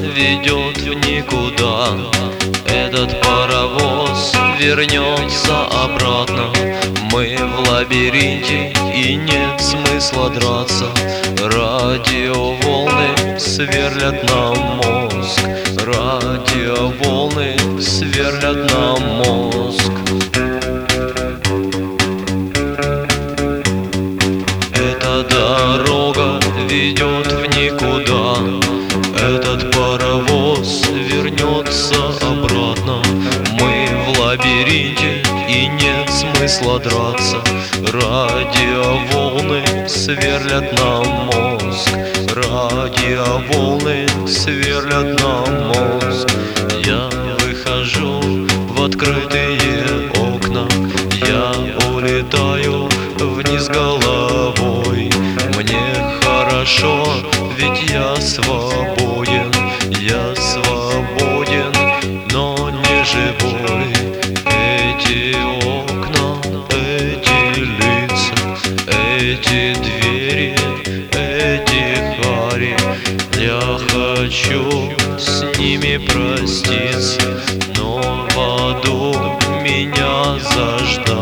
ведет в никуда. Этот паровоз вернется обратно. Мы в лабиринте и нет смысла драться. Радиоволны сверлят нам мозг. Радиоволны сверлят нам мозг. Эта дорога ведет в никуда. Этот паровоз вернется обратно. Мы в лабиринте и нет смысла драться. Радиоволны сверлят нам мозг. Радиоволны сверлят нам мозг. Я выхожу в открытые окна. Я улетаю вниз головой. Мне хорошо, ведь я свободен. Я свободен, но не живой. Эти окна, эти лица, эти двери, эти хари. Я хочу с ними проститься, но в аду меня заждать.